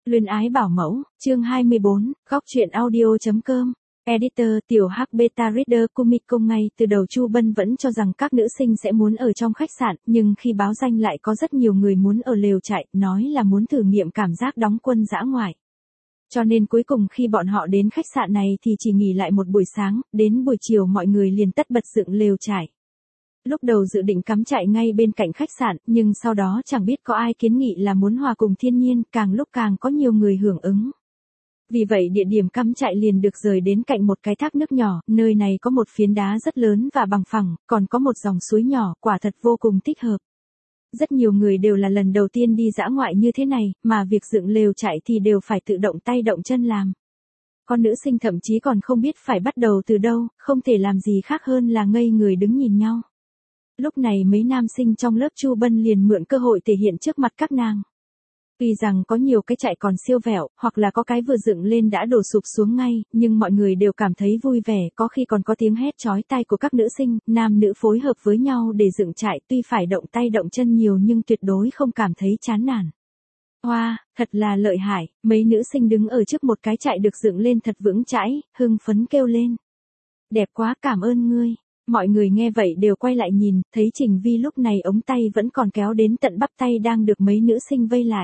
Luyến ái bảo mẫu, chương 24, góc truyện audio.com. Editor, tiểu Hắc Beta Reader Kumiko. Ngay từ đầu Chu Bân vẫn cho rằng các nữ sinh sẽ muốn ở trong khách sạn, nhưng khi báo danh lại có rất nhiều người muốn ở lều trại, nói là muốn thử nghiệm cảm giác đóng quân dã ngoại. Cho nên cuối cùng khi bọn họ đến khách sạn này thì chỉ nghỉ lại một buổi sáng, đến buổi chiều mọi người liền tất bật dựng lều trại. Lúc đầu dự định cắm trại ngay bên cạnh khách sạn, nhưng sau đó chẳng biết có ai kiến nghị là muốn hòa cùng thiên nhiên, càng lúc càng có nhiều người hưởng ứng. Vì vậy địa điểm cắm trại liền được rời đến cạnh một cái thác nước nhỏ, nơi này có một phiến đá rất lớn và bằng phẳng, còn có một dòng suối nhỏ, quả thật vô cùng thích hợp. Rất nhiều người đều là lần đầu tiên đi dã ngoại như thế này, mà việc dựng lều trại thì đều phải tự động tay động chân làm. Con nữ sinh thậm chí còn không biết phải bắt đầu từ đâu, không thể làm gì khác hơn là ngây người đứng nhìn nhau. Lúc này mấy nam sinh trong lớp Chu Bân liền mượn cơ hội thể hiện trước mặt các nàng. Tuy rằng có nhiều cái trại còn siêu vẹo, hoặc là có cái vừa dựng lên đã đổ sụp xuống ngay, nhưng mọi người đều cảm thấy vui vẻ, có khi còn có tiếng hét chói tai của các nữ sinh, nam nữ phối hợp với nhau để dựng trại, tuy phải động tay động chân nhiều nhưng tuyệt đối không cảm thấy chán nản. Wow, thật là lợi hại, mấy nữ sinh đứng ở trước một cái trại được dựng lên thật vững chãi, hưng phấn kêu lên. Đẹp quá, cảm ơn ngươi. Mọi người nghe vậy đều quay lại nhìn, thấy Trình Vi lúc này ống tay vẫn còn kéo đến tận bắp tay đang được mấy nữ sinh vây lại.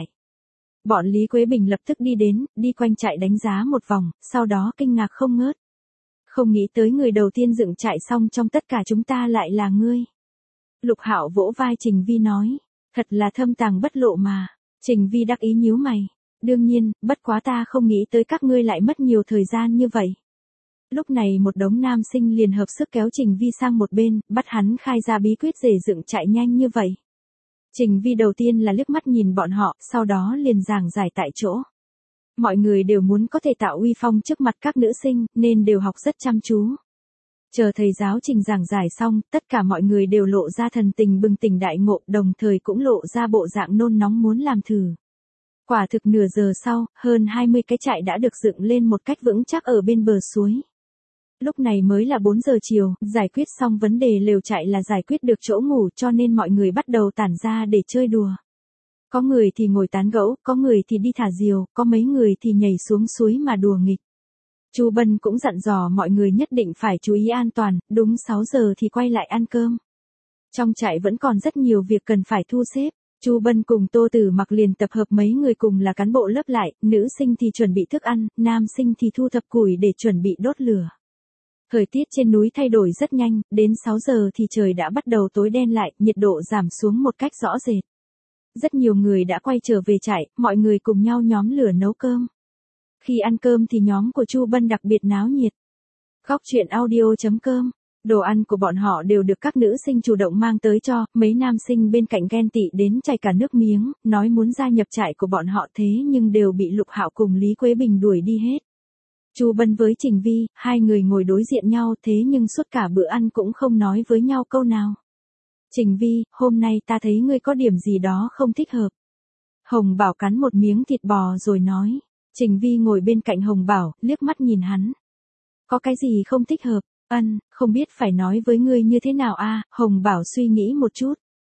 Bọn Lý Quế Bình lập tức đi đến, đi quanh trại đánh giá một vòng, sau đó kinh ngạc không ngớt. Không nghĩ tới người đầu tiên dựng trại xong trong tất cả chúng ta lại là ngươi. Lục Hạo vỗ vai Trình Vi nói, thật là thâm tàng bất lộ mà. Trình Vi đắc ý nhíu mày, đương nhiên, bất quá ta không nghĩ tới các ngươi lại mất nhiều thời gian như vậy. Lúc này một đống nam sinh liền hợp sức kéo Trình Vi sang một bên, bắt hắn khai ra bí quyết để dựng trại nhanh như vậy. Trình Vi đầu tiên là liếc mắt nhìn bọn họ, sau đó liền giảng giải tại chỗ. Mọi người đều muốn có thể tạo uy phong trước mặt các nữ sinh, nên đều học rất chăm chú. Chờ thầy giáo Trình giảng giải xong, tất cả mọi người đều lộ ra thần tình bừng tỉnh đại ngộ, đồng thời cũng lộ ra bộ dạng nôn nóng muốn làm thử. Quả thực nửa giờ sau, hơn 20 cái trại đã được dựng lên một cách vững chắc ở bên bờ suối. Lúc này mới là 4 giờ chiều, giải quyết xong vấn đề lều trại là giải quyết được chỗ ngủ, cho nên mọi người bắt đầu tản ra để chơi đùa. Có người thì ngồi tán gẫu, có người thì đi thả diều, có mấy người thì nhảy xuống suối mà đùa nghịch. Chu Bân cũng dặn dò mọi người nhất định phải chú ý an toàn, đúng 6 giờ thì quay lại ăn cơm. Trong trại vẫn còn rất nhiều việc cần phải thu xếp. Chu Bân cùng Tô Tử Mặc liền tập hợp mấy người cùng là cán bộ lớp lại, nữ sinh thì chuẩn bị thức ăn, nam sinh thì thu thập củi để chuẩn bị đốt lửa. Thời tiết trên núi thay đổi rất nhanh, đến 6 giờ thì trời đã bắt đầu tối đen lại, nhiệt độ giảm xuống một cách rõ rệt. Rất nhiều người đã quay trở về trại, mọi người cùng nhau nhóm lửa nấu cơm. Khi ăn cơm thì nhóm của Chu Bân đặc biệt náo nhiệt. Góc truyện audio.com. Đồ ăn của bọn họ đều được các nữ sinh chủ động mang tới cho, mấy nam sinh bên cạnh ghen tị đến chảy cả nước miếng, nói muốn gia nhập trại của bọn họ thế nhưng đều bị Lục Hạo cùng Lý Quế Bình đuổi đi hết. Chu Bân với Trình Vi, hai người ngồi đối diện nhau thế nhưng suốt cả bữa ăn cũng không nói với nhau câu nào. Trình Vi, hôm nay ta thấy ngươi có điểm gì đó không thích hợp. Hồng Bảo cắn một miếng thịt bò rồi nói. Trình Vi ngồi bên cạnh Hồng Bảo, liếc mắt nhìn hắn. Có cái gì không thích hợp? Không biết phải nói với ngươi như thế nào a? Hồng Bảo suy nghĩ một chút.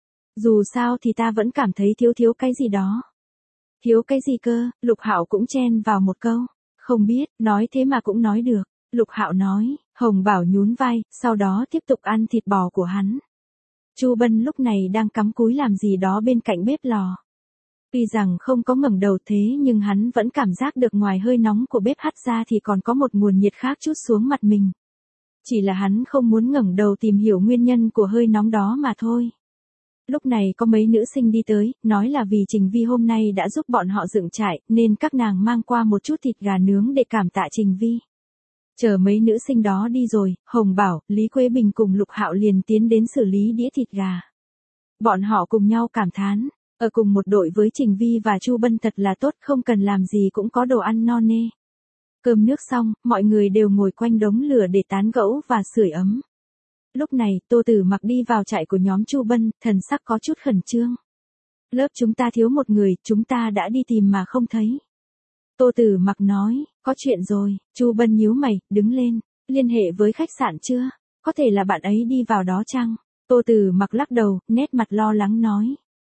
Dù sao thì ta vẫn cảm thấy thiếu cái gì đó. Thiếu cái gì cơ? Lục Hạo cũng chen vào một câu. Không biết, nói thế mà cũng nói được. Lục Hạo nói, Hồng Bảo nhún vai, sau đó tiếp tục ăn thịt bò của hắn. Chu Bân lúc này đang cắm cúi làm gì đó bên cạnh bếp lò. Tuy rằng không có ngẩng đầu thế nhưng hắn vẫn cảm giác được ngoài hơi nóng của bếp hắt ra thì còn có một nguồn nhiệt khác trút xuống mặt mình. Chỉ là hắn không muốn ngẩng đầu tìm hiểu nguyên nhân của hơi nóng đó mà thôi. Lúc này có mấy nữ sinh đi tới, nói là vì Trình Vi hôm nay đã giúp bọn họ dựng trại, nên các nàng mang qua một chút thịt gà nướng để cảm tạ Trình Vi. Chờ mấy nữ sinh đó đi rồi, Hồng Bảo, Lý Quế Bình cùng Lục Hạo liền tiến đến xử lý đĩa thịt gà. Bọn họ cùng nhau cảm thán, ở cùng một đội với Trình Vi và Chu Bân thật là tốt, không cần làm gì cũng có đồ ăn no nê. Cơm nước xong, mọi người đều ngồi quanh đống lửa để tán gẫu và sưởi ấm. Lúc này, Tô Tử Mặc đi vào trại của nhóm Chu Bân, thần sắc có chút khẩn trương. Lớp chúng ta thiếu một người, chúng ta đã đi tìm mà không thấy. Tô Tử Mặc nói, có chuyện rồi. Chu Bân nhíu mày, đứng lên, liên hệ với khách sạn chưa? Có thể là bạn ấy đi vào đó chăng? Tô Tử Mặc lắc đầu, nét mặt lo lắng nói.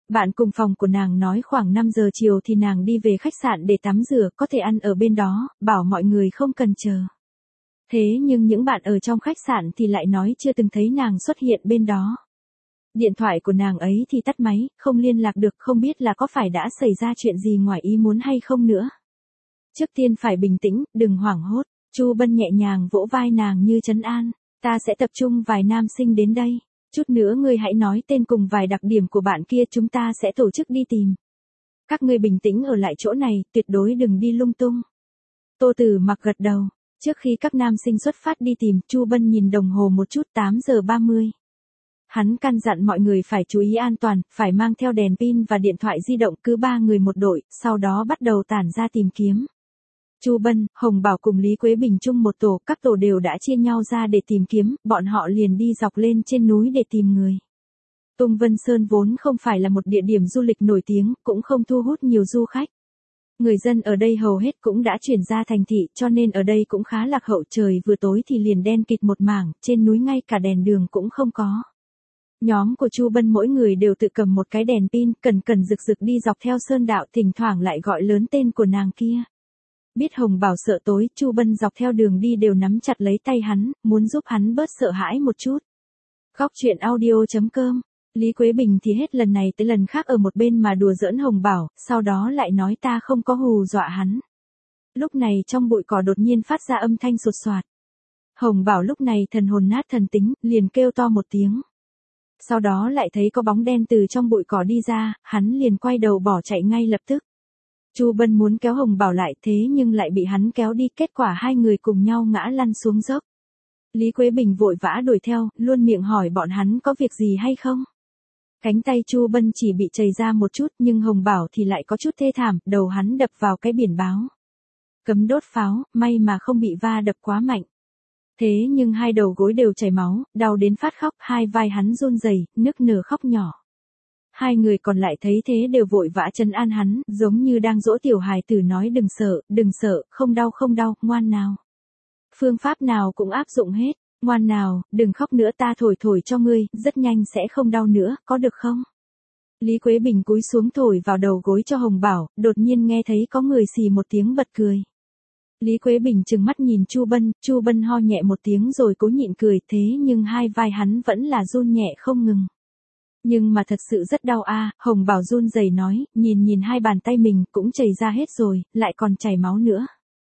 Bạn cùng phòng của nàng nói khoảng 5 giờ chiều thì nàng đi về khách sạn để tắm rửa, có thể ăn ở bên đó, bảo mọi người không cần chờ. Thế nhưng những bạn ở trong khách sạn thì lại nói chưa từng thấy nàng xuất hiện bên đó. Điện thoại của nàng ấy thì tắt máy, không liên lạc được, không biết là có phải đã xảy ra chuyện gì ngoài ý muốn hay không nữa. Trước tiên phải bình tĩnh, đừng hoảng hốt. Chu Bân nhẹ nhàng vỗ vai nàng như trấn an. Ta sẽ tập trung vài nam sinh đến đây. Chút nữa ngươi hãy nói tên cùng vài đặc điểm của bạn kia, chúng ta sẽ tổ chức đi tìm. Các ngươi bình tĩnh ở lại chỗ này, tuyệt đối đừng đi lung tung. Tô Tử Mặc gật đầu. Trước khi các nam sinh xuất phát đi tìm, Chu Bân nhìn đồng hồ một chút, 8 giờ 30. Hắn căn dặn mọi người phải chú ý an toàn, phải mang theo đèn pin và điện thoại di động, cứ 3 người một đội, sau đó bắt đầu tản ra tìm kiếm. Chu Bân, Hồng Bảo cùng Lý Quế Bình chung một tổ, các tổ đều đã chia nhau ra để tìm kiếm, bọn họ liền đi dọc lên trên núi để tìm người. Tung Vân Sơn vốn không phải là một địa điểm du lịch nổi tiếng, cũng không thu hút nhiều du khách. Người dân ở đây hầu hết cũng đã chuyển ra thành thị, cho nên ở đây cũng khá lạc hậu, trời vừa tối thì liền đen kịt một mảng, trên núi ngay cả đèn đường cũng không có. Nhóm của Chu Bân mỗi người đều tự cầm một cái đèn pin, cần rực rực đi dọc theo sơn đạo, thỉnh thoảng lại gọi lớn tên của nàng kia. Biết Hồng Bảo sợ tối, Chu Bân dọc theo đường đi đều nắm chặt lấy tay hắn, muốn giúp hắn bớt sợ hãi một chút. Góc truyện audio.com. Lý Quế Bình thì hết lần này tới lần khác ở một bên mà đùa giỡn Hồng Bảo, sau đó lại nói ta không có hù dọa hắn. Lúc này trong bụi cỏ đột nhiên phát ra âm thanh sột soạt. Hồng Bảo lúc này thần hồn nát thần tính, liền kêu to một tiếng. Sau đó lại thấy có bóng đen từ trong bụi cỏ đi ra, hắn liền quay đầu bỏ chạy ngay lập tức. Chu Bân muốn kéo Hồng Bảo lại, thế nhưng lại bị hắn kéo đi, kết quả hai người cùng nhau ngã lăn xuống dốc. Lý Quế Bình vội vã đuổi theo, luôn miệng hỏi bọn hắn có việc gì hay không. Cánh tay Chu Bân chỉ bị chảy ra một chút, nhưng Hồng Bảo thì lại có chút thê thảm, đầu hắn đập vào cái biển báo. Cấm đốt pháo, may mà không bị va đập quá mạnh. Thế nhưng hai đầu gối đều chảy máu, đau đến phát khóc, hai vai hắn run rẩy, nức nở khóc nhỏ. Hai người còn lại thấy thế đều vội vã trấn an hắn, giống như đang dỗ tiểu hài tử nói đừng sợ, không đau, ngoan nào. Phương pháp nào cũng áp dụng hết, ngoan nào, đừng khóc nữa, ta thổi cho ngươi, rất nhanh sẽ không đau nữa, có được không? Lý Quế Bình cúi xuống thổi vào đầu gối cho Hồng Bảo, đột nhiên nghe thấy có người xì một tiếng bật cười. Lý Quế Bình trừng mắt nhìn Chu Bân ho nhẹ một tiếng rồi cố nhịn cười, thế nhưng hai vai hắn vẫn là run nhẹ không ngừng. Nhưng mà thật sự rất đau a, Hồng Bảo run rẩy nói, nhìn hai bàn tay mình cũng chảy ra hết rồi, lại còn chảy máu nữa.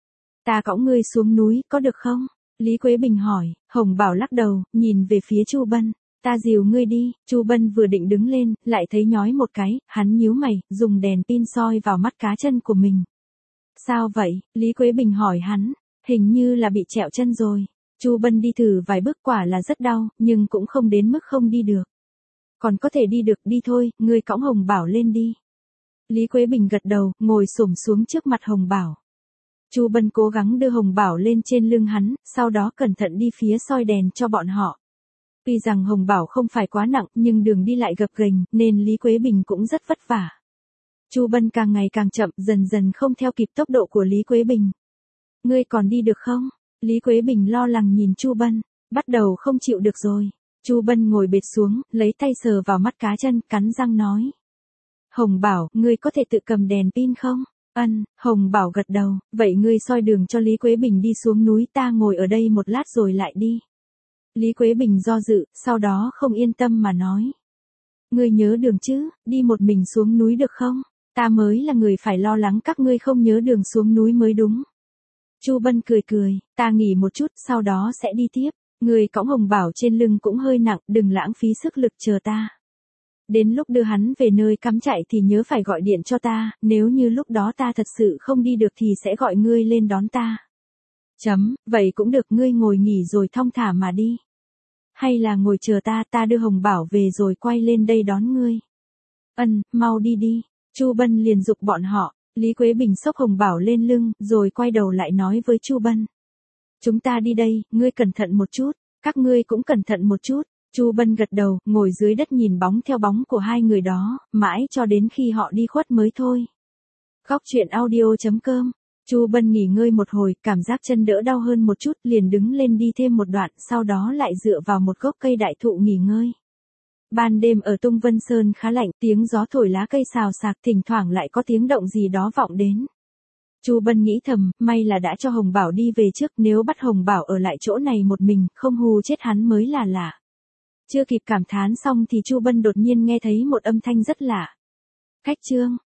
Ta cõng ngươi xuống núi, có được không? Lý Quế Bình hỏi, Hồng Bảo lắc đầu, nhìn về phía Chu Bân, ta dìu ngươi đi. Chu Bân vừa định đứng lên, lại thấy nhói một cái, hắn nhíu mày, dùng đèn pin soi vào mắt cá chân của mình. Sao vậy? Lý Quế Bình hỏi hắn, hình như là bị trẹo chân rồi. Chu Bân đi thử vài bước, quả là rất đau, nhưng cũng không đến mức không đi được. Còn có thể đi được, đi thôi, ngươi cõng Hồng Bảo lên đi. Lý Quế Bình gật đầu, ngồi xổm xuống trước mặt Hồng Bảo. Chu Bân cố gắng đưa Hồng Bảo lên trên lưng hắn, sau đó cẩn thận đi phía soi đèn cho bọn họ. Tuy rằng Hồng Bảo không phải quá nặng, nhưng đường đi lại gập ghềnh, nên Lý Quế Bình cũng rất vất vả. Chu Bân càng ngày càng chậm, dần dần không theo kịp tốc độ của Lý Quế Bình. Ngươi còn đi được không? Lý Quế Bình lo lắng nhìn Chu Bân, bắt đầu không chịu được rồi. Chu Bân ngồi bệt xuống, lấy tay sờ vào mắt cá chân, cắn răng nói. Hồng Bảo, ngươi có thể tự cầm đèn pin không? Hồng Bảo gật đầu, vậy ngươi soi đường cho Lý Quế Bình đi xuống núi, ta ngồi ở đây một lát rồi lại đi. Lý Quế Bình do dự, sau đó không yên tâm mà nói. Ngươi nhớ đường chứ, đi một mình xuống núi được không? Ta mới là người phải lo lắng các ngươi không nhớ đường xuống núi mới đúng. Chu Bân cười, ta nghỉ một chút, sau đó sẽ đi tiếp. Người cõng Hồng Bảo trên lưng cũng hơi nặng, đừng lãng phí sức lực, chờ ta. Đến lúc đưa hắn về nơi cắm trại thì nhớ phải gọi điện cho ta, nếu như lúc đó ta thật sự không đi được thì sẽ gọi ngươi lên đón ta. Vậy cũng được, ngươi ngồi nghỉ rồi thong thả mà đi. Hay là ngồi chờ ta đưa Hồng Bảo về rồi quay lên đây đón ngươi. Mau đi. Chu Bân liền giục bọn họ. Lý Quế Bình xốc Hồng Bảo lên lưng, rồi quay đầu lại nói với Chu Bân. Chúng ta đi đây, ngươi cẩn thận một chút, các ngươi cũng cẩn thận một chút. Chu Bân gật đầu, ngồi dưới đất nhìn bóng theo bóng của hai người đó, mãi cho đến khi họ đi khuất mới thôi. Góc truyện audio.com. Chu Bân nghỉ ngơi một hồi, cảm giác chân đỡ đau hơn một chút, liền đứng lên đi thêm một đoạn, sau đó lại dựa vào một gốc cây đại thụ nghỉ ngơi. Ban đêm ở Tung Vân Sơn khá lạnh, tiếng gió thổi lá cây xào xạc, thỉnh thoảng lại có tiếng động gì đó vọng đến. Chu Bân nghĩ thầm, may là đã cho Hồng Bảo đi về trước, nếu bắt Hồng Bảo ở lại chỗ này một mình, không hù chết hắn mới là lạ. Chưa kịp cảm thán xong thì Chu Bân đột nhiên nghe thấy một âm thanh rất lạ. Khách Trương,